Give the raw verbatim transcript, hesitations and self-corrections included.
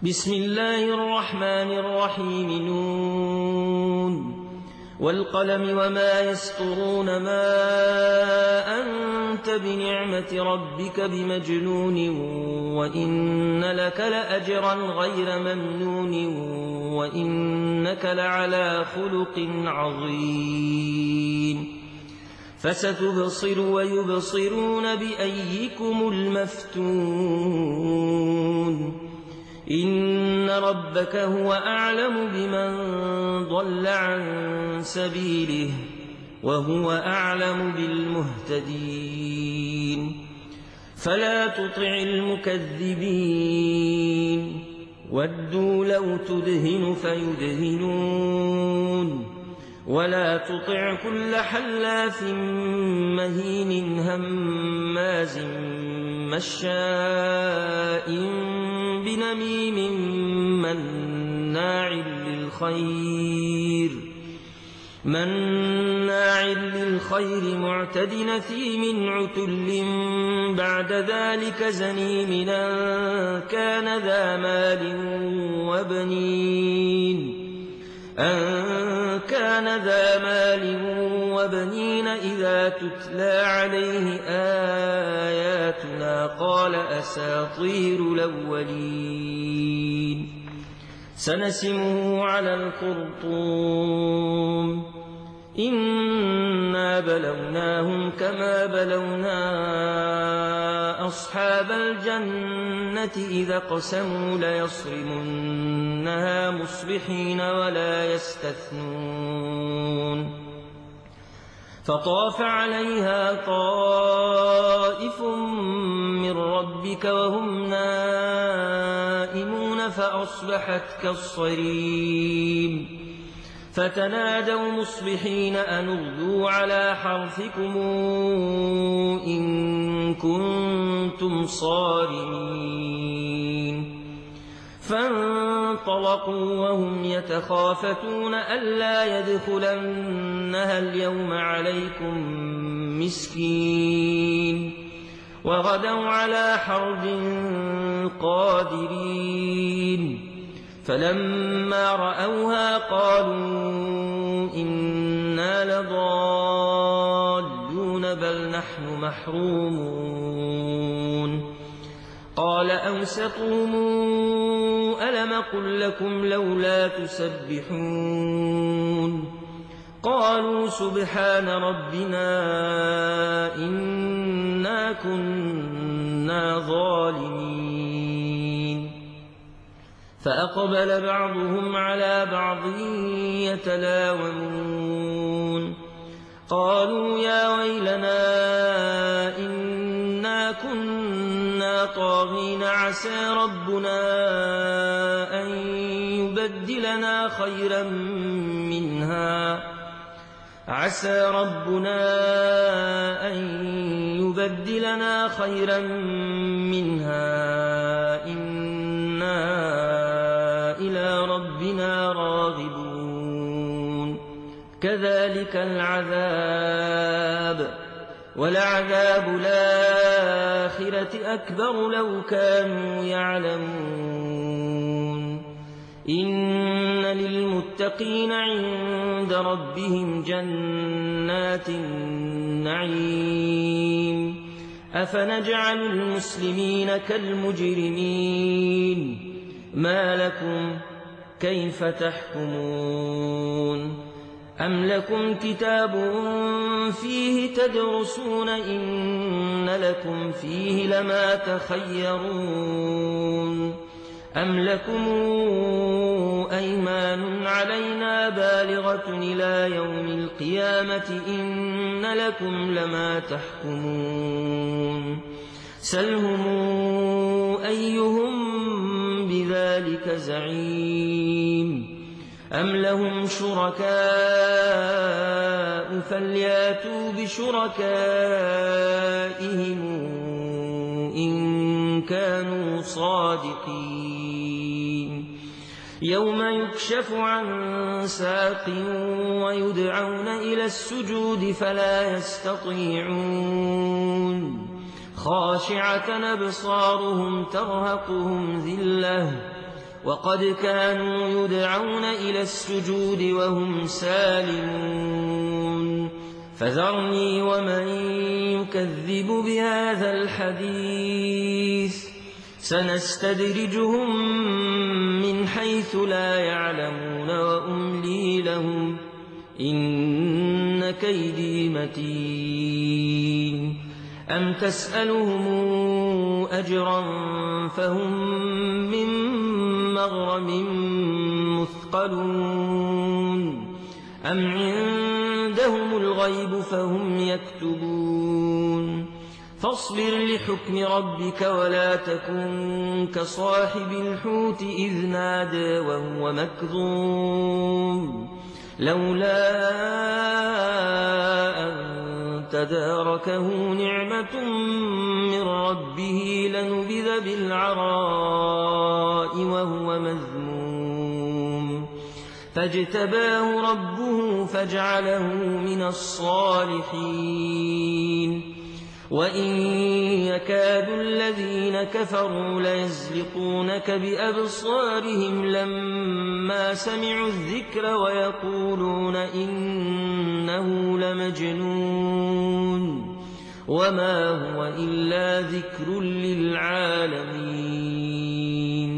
بسم الله الرحمن الرحيم نون والقلم وما يسطرون ما أنت بنعمة ربك بمجنون وإن لك لأجرا غير ممنون وإنك لعلى خلق عظيم فستبصر ويبصرون بأيكم المفتون إن ربك هو أعلم بمن ضل عن سبيله وهو أعلم بالمهتدين فلا تطع المكذبين ودوا لو تدهن فيدهنون ولا تطع كل حلاف مهين هماز مشاء بنميم مناع للخير مناع للخير معتد نثيم عتل بعد ذلك زنيم أن كان ذا مال وبنين أن كان ذا مال وبنين إذا تتلى عليه آياتنا قال أساطير الأولين سنسمه على الخرطوم إنا بلوناهم كما بلونا أصحاب الجنة إذا قسموا ليصرمنها مصبحين ولا يستثنون فطاف عليها طائف من ربك وهم نائمون فأصبحت كالصريم فتنادوا مصبحين أن اغدوا على حرثكم إن كنتم صارمين فانطلقوا وهم يتخافتون ألا يدخلنها اليوم عليكم مسكين وغدوا على حرد قادرين فلما رأوها قالوا إنا لضالون بل نحن محرومون قال أوسطهم ألم قل لكم لولا تسبحون قالوا سبحان ربنا إنا كنا ظالمين فأقبل بعضهم على بعض يتلاومون قالوا يا ويلنا إنا كنا طاغين عسى ربنا أن يبدلنا خيرا منها عسى ربنا أن يبدلنا خيرا منها إنا إلى ربنا راغبون كذلك العذاب ولعذاب الآخرة أكبر لو كانوا يعلمون إن للمتقين عند ربهم جنات النعيم أفنجعل المسلمين كالمجرمين ما لكم كيف تحكمون أم لكم كتاب فيه تدرسون إن لكم فيه لما تخيرون أم لكم أيمان علينا بالغة إلى يوم القيامة إن لكم لما تحكمون سلهم أيهم بذلك زعيم أم لهم شركاء فلياتوا بشركائهم إن كانوا صادقين يوم يكشف عن ساق ويدعون إلى السجود فلا يستطيعون خاشعة أبصارهم ترهقهم ذلة وقد كانوا يدعون إلى السجود وهم سالمون فذرني ومن يكذب بهذا الحديث سنستدرجهم من حيث لا يعلمون وأملي لهم إن كيدي متين أم تسألهم أجرا فهم من مغرم مثقلون أم عندهم الغيب فهم يكتبون فاصبر لحكم ربك ولا تكن كصاحب الحوت إذ نادى وهو مكظوم لولا أن تداركه نعمة من ربه لنبذ بالعراء وهو مذموم فاجتباه ربه فاجعله من الصالحين وإن يكاد الذين كفروا ليزلقونك بأبصارهم لما سمعوا الذكر ويقولون إنه لمجنون وما هو إلا ذكر للعالمين